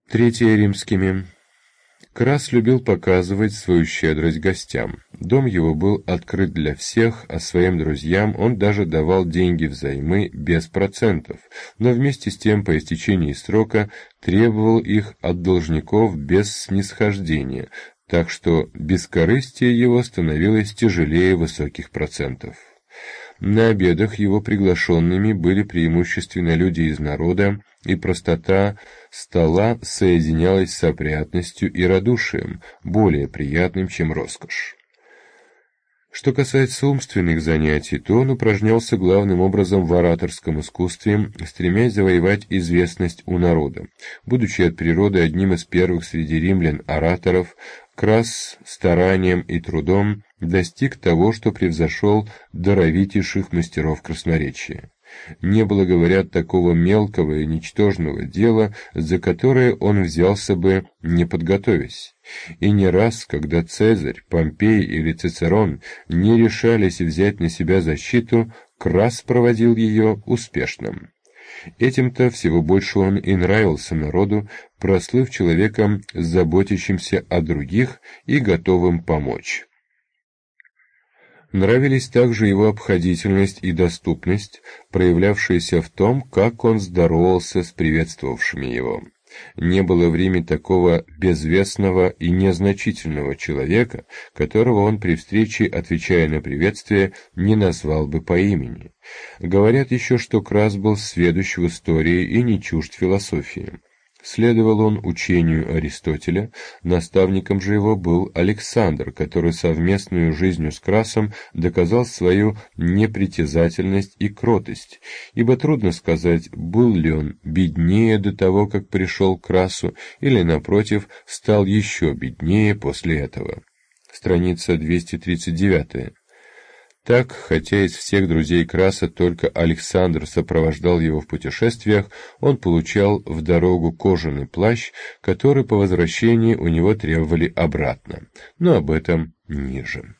Третье римскими. Крас любил показывать свою щедрость гостям. Дом его был открыт для всех, а своим друзьям он даже давал деньги взаймы без процентов, но вместе с тем по истечении срока требовал их от должников без снисхождения, так что бескорыстие его становилось тяжелее высоких процентов. На обедах его приглашенными были преимущественно люди из народа, и простота стола соединялась с опрятностью и радушием, более приятным, чем роскошь. Что касается умственных занятий, то он упражнялся главным образом в ораторском искусстве, стремясь завоевать известность у народа. Будучи от природы одним из первых среди римлян ораторов, Крас старанием и трудом достиг того, что превзошел даровитейших мастеров красноречия. Не было, говорят, такого мелкого и ничтожного дела, за которое он взялся бы, не подготовясь. И не раз, когда Цезарь, Помпей или Цицерон не решались взять на себя защиту, Крас проводил ее успешным. Этим-то всего больше он и нравился народу, прослыв человеком, заботящимся о других и готовым помочь. Нравились также его обходительность и доступность, проявлявшиеся в том, как он здоровался с приветствовавшими его. Не было в Риме такого безвестного и незначительного человека, которого он при встрече, отвечая на приветствие, не назвал бы по имени. Говорят еще, что Крас был сведущ в истории и не чужд философии. Следовал он учению Аристотеля, наставником же его был Александр, который совместную жизнью с Красом доказал свою непритязательность и кротость, ибо трудно сказать, был ли он беднее до того, как пришел к Красу, или, напротив, стал еще беднее после этого. Страница 239. Так, хотя из всех друзей Краса только Александр сопровождал его в путешествиях, он получал в дорогу кожаный плащ, который по возвращении у него требовали обратно, но об этом ниже.